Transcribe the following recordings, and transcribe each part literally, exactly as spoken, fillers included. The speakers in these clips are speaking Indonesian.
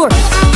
Bogor.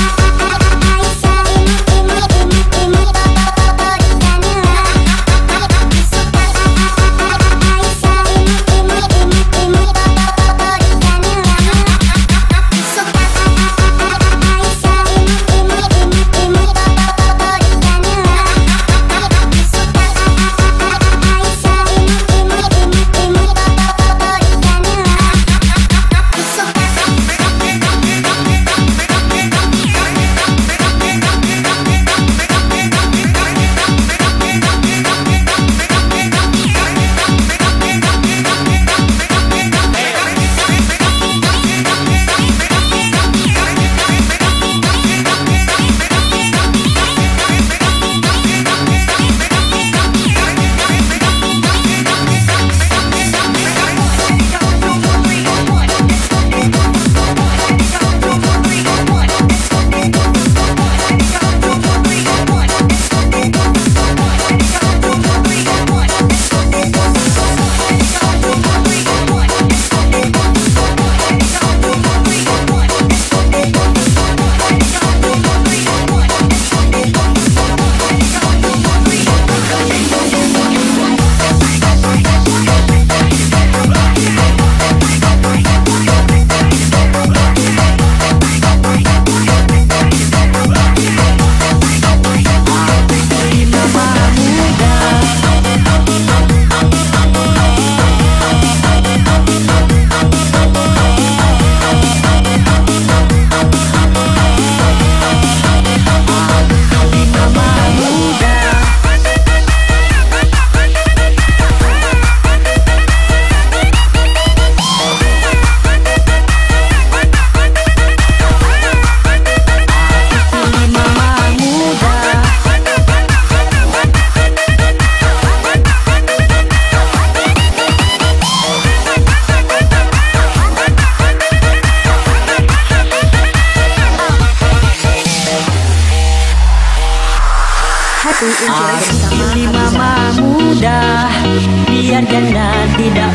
Aku pilih mama muda, biar janda tidak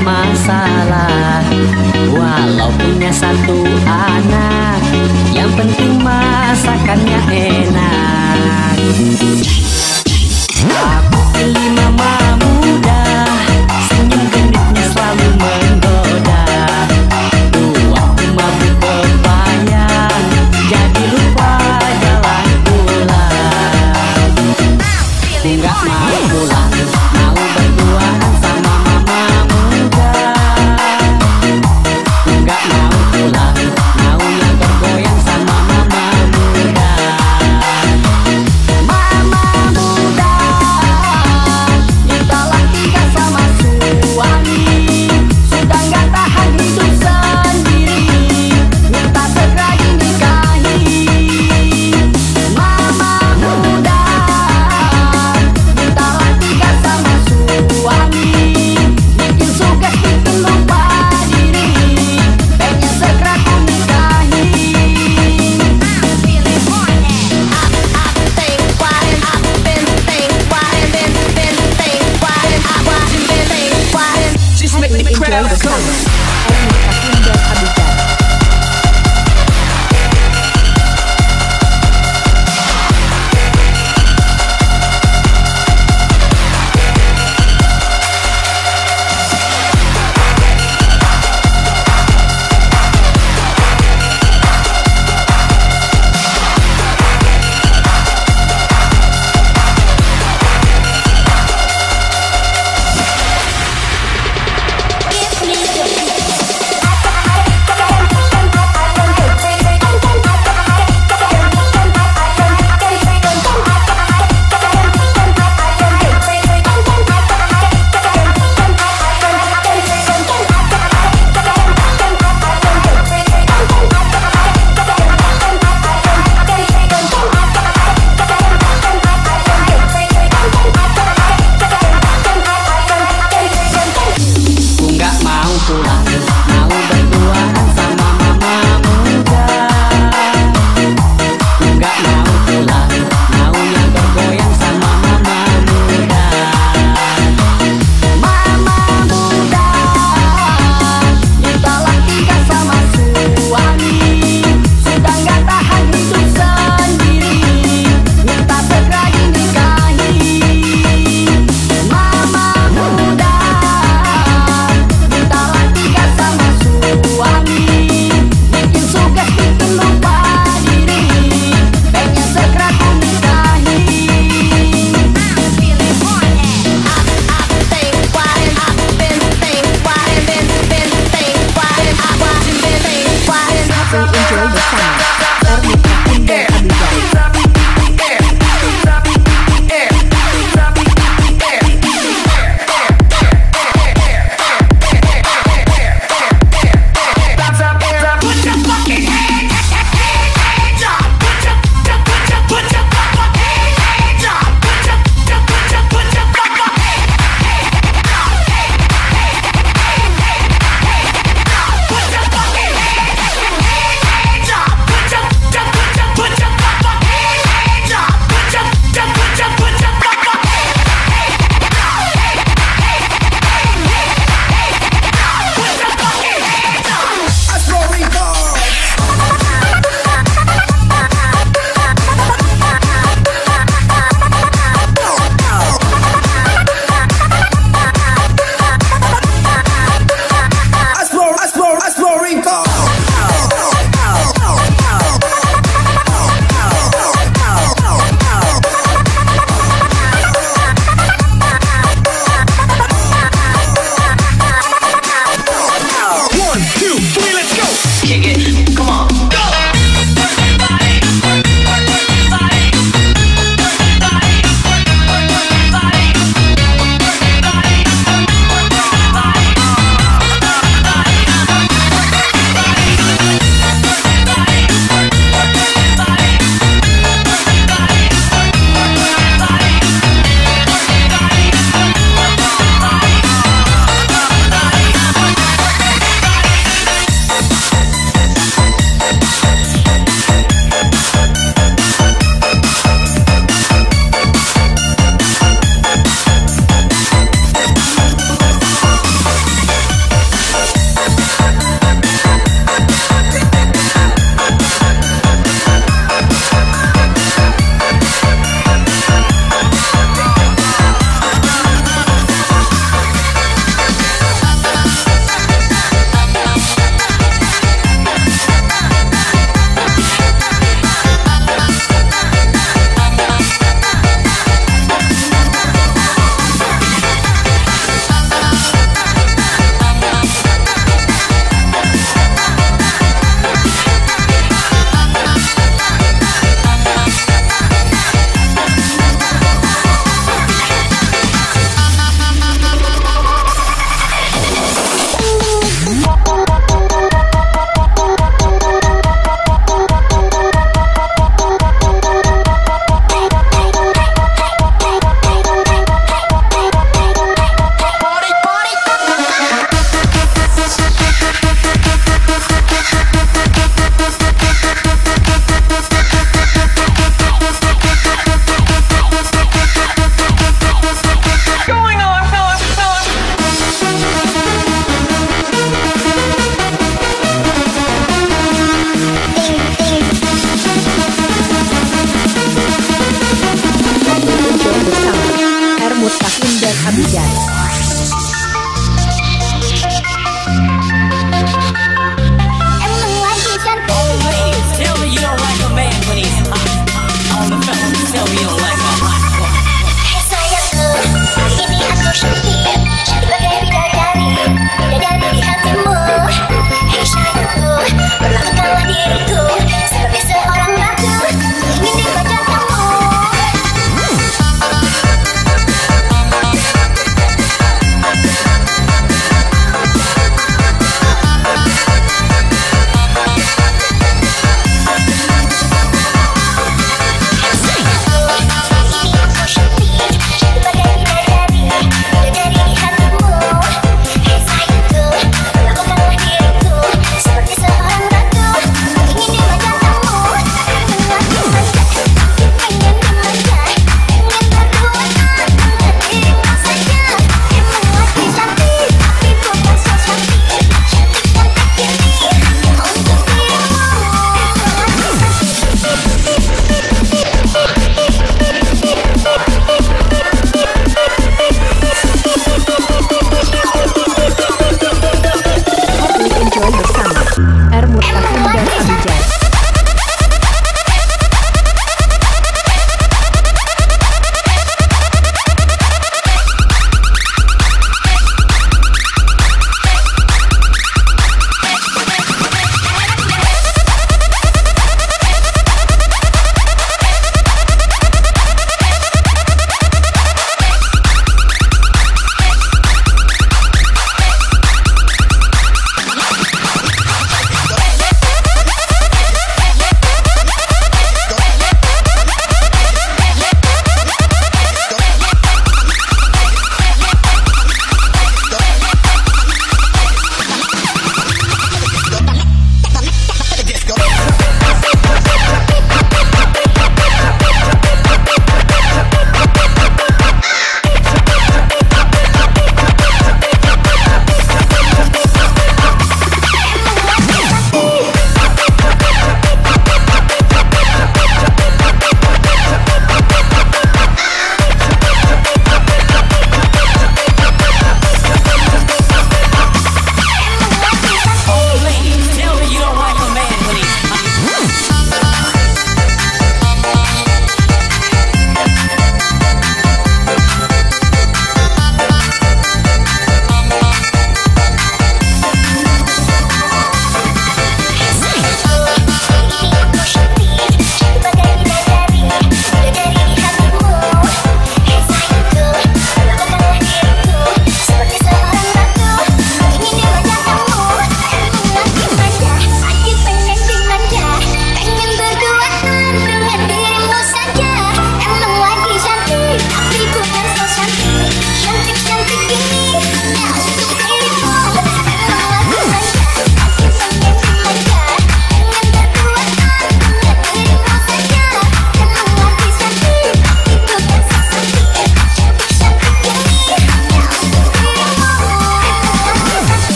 masalah. Walau punya satu anak, yang penting masakannya enak. Aku pilih mama muda, senyum gendutnya selalu menggoda. Dua mabuk kebayang, jadi lupa jalan pulang. Enggak mau pulang, mau berduaan sama mama muda. Enggak mau pulang, maunya bergoyang sama mama Boy bersama Ernita Indah Abidjaya. Put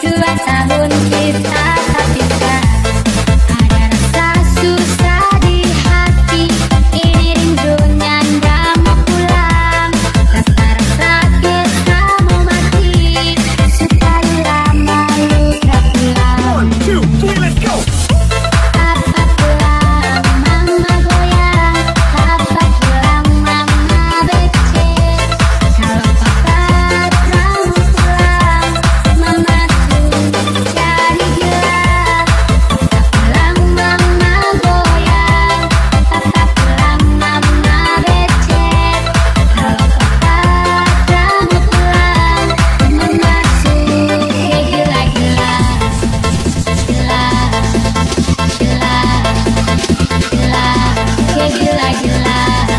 Dua tahun kita tak bisa. Ada rasa susah di hati. Ini rindunya nggak mau pulang. Rasa-rasa kita mau mati. Sekali lama luka pulang. One, two, three, let's go. Papa pulang, mama goyang. Papa pulang, mama becek. Kalau papa kamu pulang, mama tuh jadi gila. Papa pulang, mama goyang. Papa pulang, mama becek. Kalau papa kamu pulang, mama tuh kayak gila-gila. Gila, gila, gila, kayak gila-gila.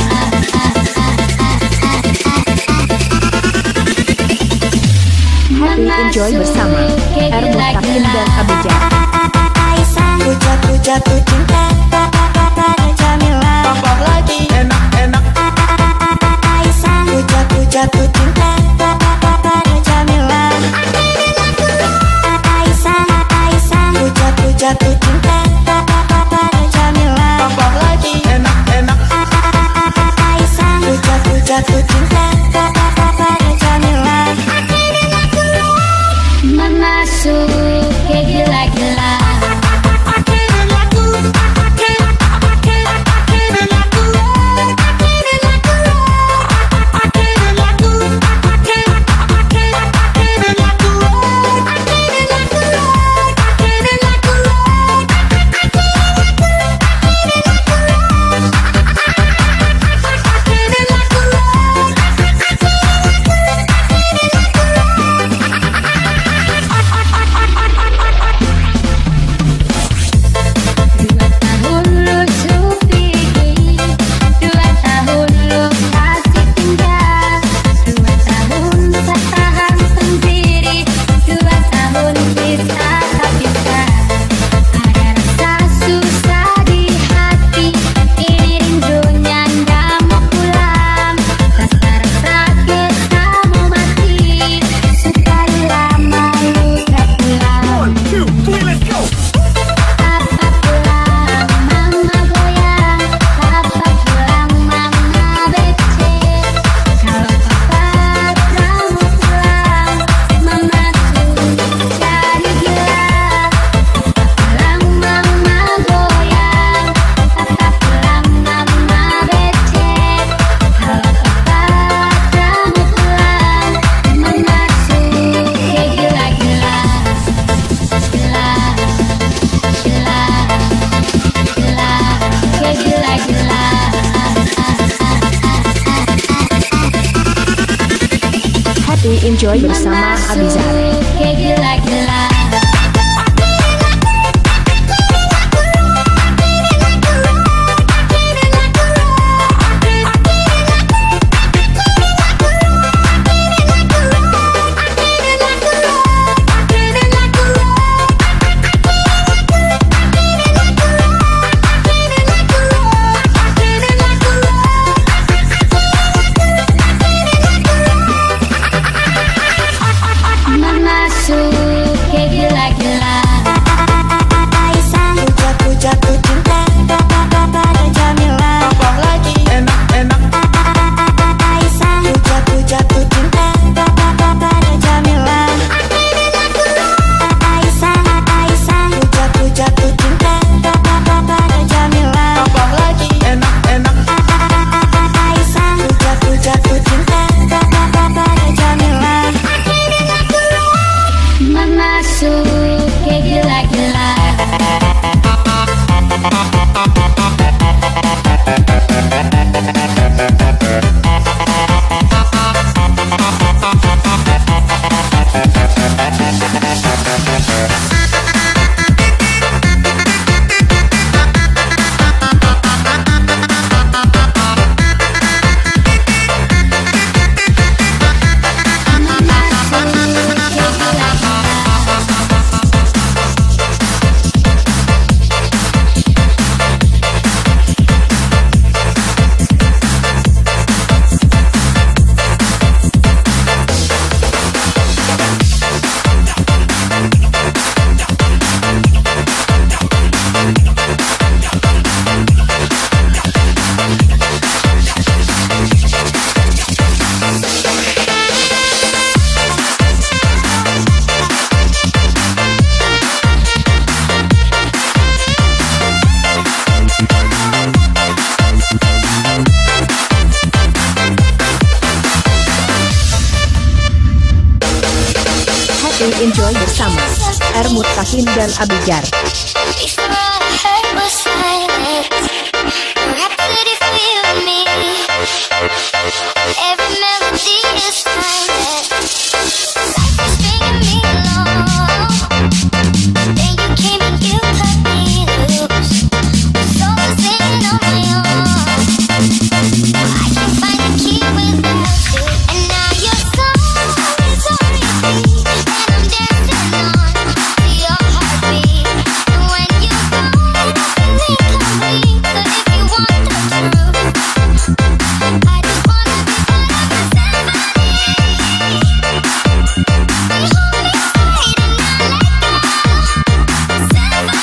Happy enjoy bersama R. Mutakin dan Abijah. Aisyah, ku jatuh jatuh cinta pada Jamila. Tambah lagi enak enak. Aisyah, ku jatuh jatuh cinta pada Jamila. Aisyah, Aisyah, ku jatuh jatuh cinta pada Jamila. Tambah lagi enak enak. Aisyah, ku jatuh jatuh cinta pada Jamila. Mama suka gila-gila. Dua tahun lu supiri, dua tahun lu kasih tinggal, dua tahun bertahan sendiri, dua tahun kita tak bisa. Ada rasa susah di hati, ini rindunya nggak mau pulang. Rasa-rasa kita mau mati, sekali lama luka pulang. One, two, three, let's go. Papa pulang, mama goyang. Papa pulang, mama becek. Kalau papa kamu pulang, mama tuh jadi gila. Papa pulang, mama goyang. Papa pulang, mama becek. Kalau papa kamu pulang, mama tuh kayak gila-gila. Gila, gila, gila, kayak gila-gila. Happy enjoy bersama Abizar. Kayak gila-gila. Mama suka gila-gila. Aisyah, ku jatuh jatuh cinta pada Jamila. Tambah lagi enak enak. Aisyah, ku jatuh jatuh cinta pada Jamila. Aisyah, Aisyah, ku jatuh jatuh cinta pada Jamila. Tambah lagi enak enak. Aisyah, ku jatuh jatuh cinta pada Jamila. Mama suka gila-gila. Mama suka gila-gila. enjoy bersama R. Mutakin dan Abigar. Before all I heard was silence, a rhapsody filled me. Every melody is timeless. Life was bringing me along. Then you came and you cut me loose. My soul was singing on my own. I can't find a key without you. And now your song is on repeat, and I'm dancing on to your heartbeat. And when you go, I feel incomplete. So if you want the truth, I just wanna be part of your symphony. You hold me tight and not let go. Symphony,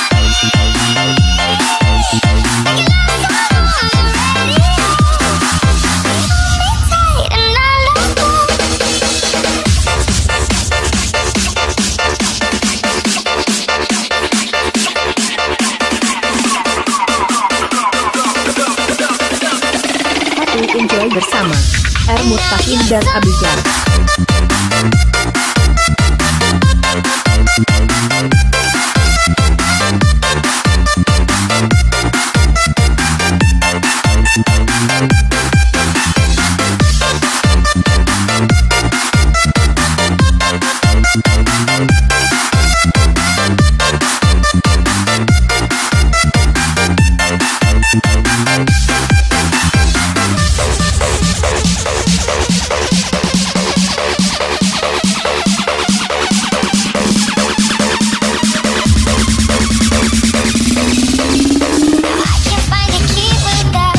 like a love song on the radio. You hold me tight and not let go. Happy enjoy bersama R. Mutakin dan Abigar. I can't find a key without.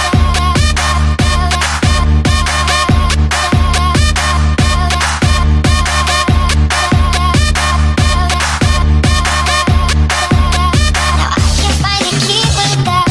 Now I can't find a key without.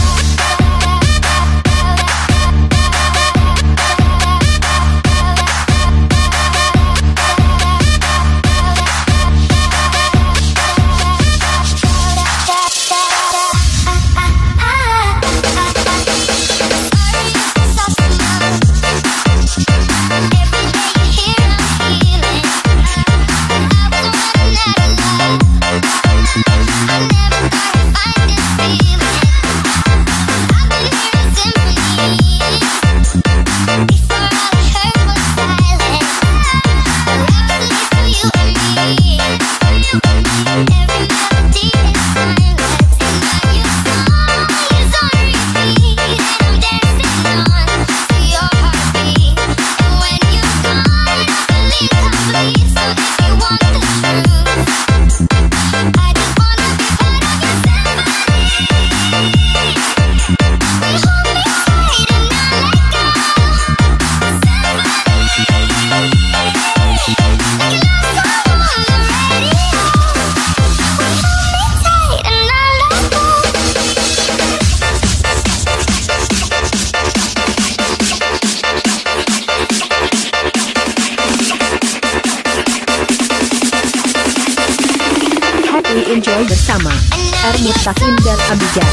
Happy enjoy bersama R. Mutakin dan Abigar.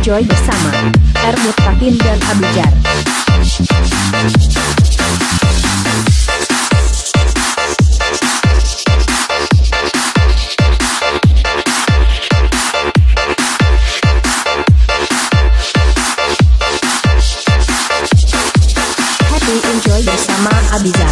enjoy bersama R Mutakin dan Abijar. Happy enjoy bersama Abizar.